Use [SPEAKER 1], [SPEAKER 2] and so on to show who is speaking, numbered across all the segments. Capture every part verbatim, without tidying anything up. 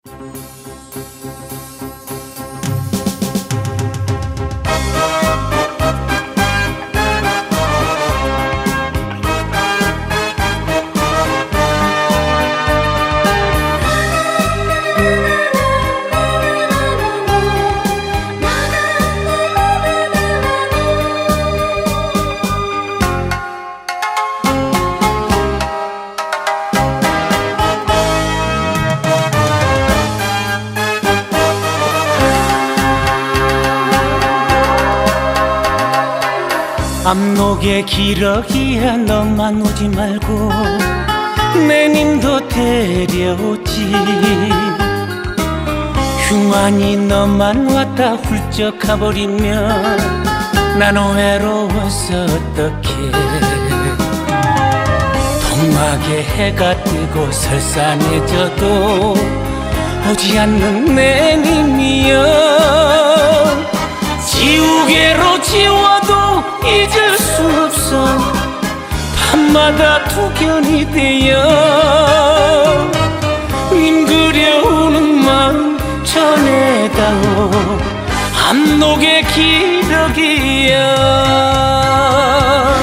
[SPEAKER 1] 압록의 기러기야 너만 오지 말고 내 님도 데려오지. 흉한이 너만 왔다 훌쩍 가버리면 나는 외로워서 어떡해. 동막에 해가 뜨고 설산해져도 오지 않는 내 님이여. 지우개로 지워도 잊을 수 없어. 밤마다 투견이 되어 님 그려오는 마음 전해다오. 압록의 기러기야.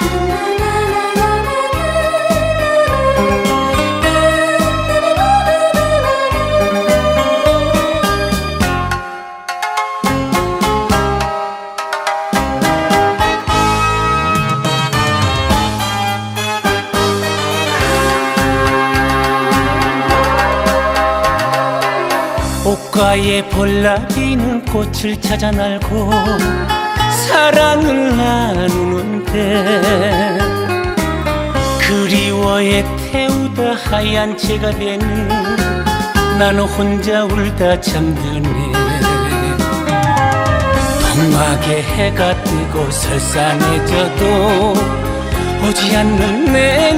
[SPEAKER 1] 옷가에 볼라비는 꽃을 찾아 날고 사랑을 나누는데 그리워에 태우다 하얀 채가 되니 나는 혼자 울다 잠드네. 동막에 해가 뜨고 설산해져도 오지 않는 내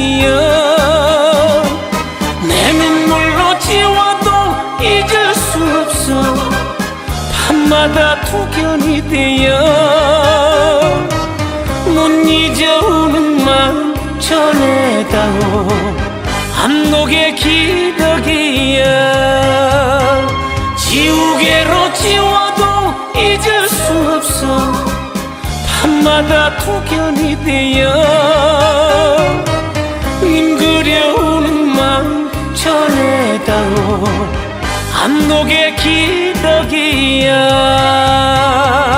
[SPEAKER 1] 님이여. 내 눈물로 지워도 잊을 수 없어. 밤마다 투견이 되어 못 잊어오는 마음 전해다오. 압록의 기러기야. 지우개로 지워도 잊을 수 없어. 밤마다 투견이 되어 님 그려오는 마음 전해다오. 압록의 기러기야.